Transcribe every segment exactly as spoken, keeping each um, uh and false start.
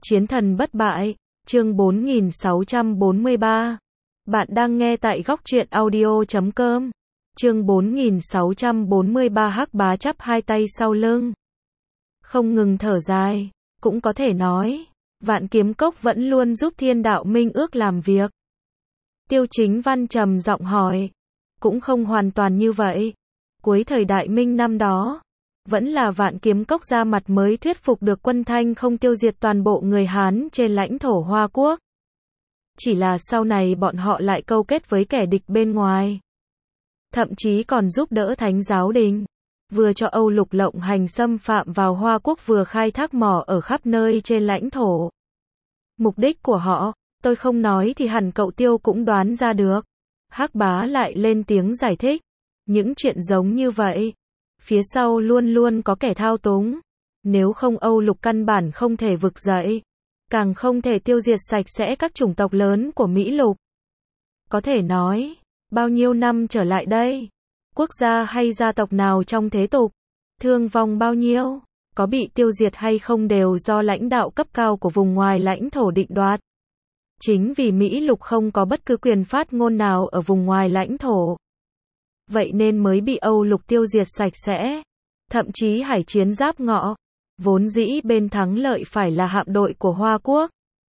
Chiến thần bất bại, chương bốn nghìn sáu trăm bốn mươi ba. Bạn đang nghe tại góc truyện audio chấm com. Chương bốn nghìn sáu trăm bốn mươi ba. Hắc Bá chắp hai tay sau lưng, không ngừng thở dài, cũng có thể nói, Vạn Kiếm Cốc vẫn luôn giúp Thiên Đạo Minh Ước làm việc. Tiêu Chính Văn trầm giọng hỏi, cũng không hoàn toàn như vậy. Cuối thời Đại Minh năm đó, vẫn là Vạn Kiếm Cốc ra mặt mới thuyết phục được quân Thanh không tiêu diệt toàn bộ người Hán trên lãnh thổ Hoa Quốc. Chỉ là sau này bọn họ lại câu kết với kẻ địch bên ngoài. Thậm chí còn giúp đỡ Thánh Giáo Đình, vừa cho Âu Lục lộng hành xâm phạm vào Hoa Quốc, vừa khai thác mỏ ở khắp nơi trên lãnh thổ. Mục đích của họ, tôi không nói thì hẳn cậu Tiêu cũng đoán ra được. Hắc Bá lại lên tiếng giải thích, những chuyện giống như vậy, phía sau luôn luôn có kẻ thao túng. Nếu không Âu Lục căn bản không thể vực dậy, càng không thể tiêu diệt sạch sẽ các chủng tộc lớn của Mỹ Lục. Có thể nói, bao nhiêu năm trở lại đây, quốc gia hay gia tộc nào trong thế tục, thương vong bao nhiêu, có bị tiêu diệt hay không đều do lãnh đạo cấp cao của vùng ngoài lãnh thổ định đoạt. Chính vì Mỹ Lục không có bất cứ quyền phát ngôn nào ở vùng ngoài lãnh thổ, vậy nên mới bị Âu Lục tiêu diệt sạch sẽ. Thậm chí hải chiến Giáp Ngọ, vốn dĩ bên thắng lợi phải là hạm đội của Hoa Quốc.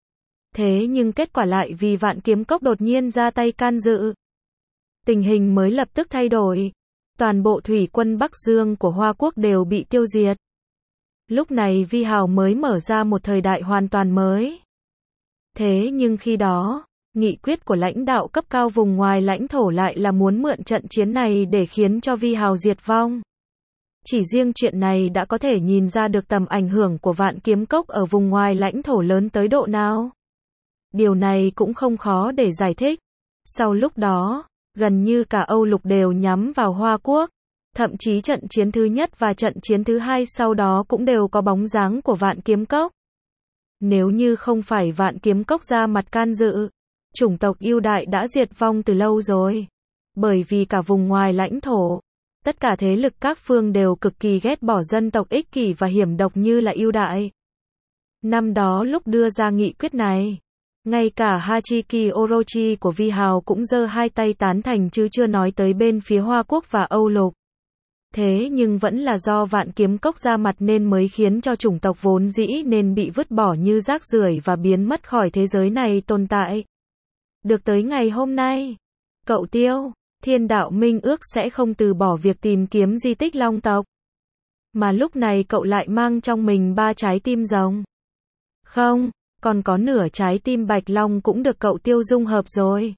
Thế nhưng kết quả lại vì Vạn Kiếm Cốc đột nhiên ra tay can dự, tình hình mới lập tức thay đổi. Toàn bộ thủy quân Bắc Dương của Hoa Quốc đều bị tiêu diệt. Lúc này Vi Hào mới mở ra một thời đại hoàn toàn mới. Thế nhưng khi đó, nghị quyết của lãnh đạo cấp cao vùng ngoài lãnh thổ lại là muốn mượn trận chiến này để khiến cho Vi Hào diệt vong. Chỉ riêng chuyện này đã có thể nhìn ra được tầm ảnh hưởng của Vạn Kiếm Cốc ở vùng ngoài lãnh thổ lớn tới độ nào. Điều này cũng không khó để giải thích. Sau lúc đó, gần như cả Âu Lục đều nhắm vào Hoa Quốc. Thậm chí trận chiến thứ nhất và trận chiến thứ hai sau đó cũng đều có bóng dáng của Vạn Kiếm Cốc. Nếu như không phải Vạn Kiếm Cốc ra mặt can dự, chủng tộc ưu đại đã diệt vong từ lâu rồi. Bởi vì cả vùng ngoài lãnh thổ, tất cả thế lực các phương đều cực kỳ ghét bỏ dân tộc ích kỷ và hiểm độc như là ưu đại. Năm đó lúc đưa ra nghị quyết này, ngay cả Hachiki Orochi của Vi Hào cũng giơ hai tay tán thành chứ chưa nói tới bên phía Hoa Quốc và Âu Lục. Thế nhưng vẫn là do Vạn Kiếm Cốc ra mặt nên mới khiến cho chủng tộc vốn dĩ nên bị vứt bỏ như rác rưởi và biến mất khỏi thế giới này tồn tại. Được tới ngày hôm nay, cậu Tiêu, Thiên Đạo Minh Ước sẽ không từ bỏ việc tìm kiếm di tích Long tộc. Mà lúc này cậu lại mang trong mình ba trái tim rồng. Không, còn có nửa trái tim Bạch Long cũng được cậu Tiêu dung hợp rồi.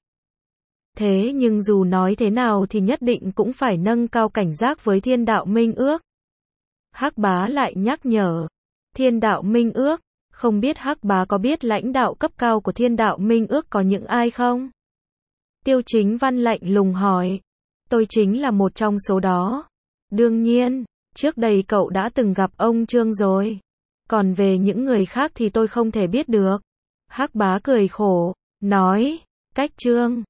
Thế nhưng dù nói thế nào thì nhất định cũng phải nâng cao cảnh giác với Thiên Đạo Minh Ước. Hắc Bá lại nhắc nhở, Thiên Đạo Minh Ước, không biết Hắc Bá có biết lãnh đạo cấp cao của Thiên Đạo Minh Ước có những ai không? Tiêu Chính Văn lạnh lùng hỏi, tôi chính là một trong số đó. Đương nhiên, trước đây cậu đã từng gặp ông Trương rồi. Còn về những người khác thì tôi không thể biết được. Hắc Bá cười khổ, nói, cách Trương,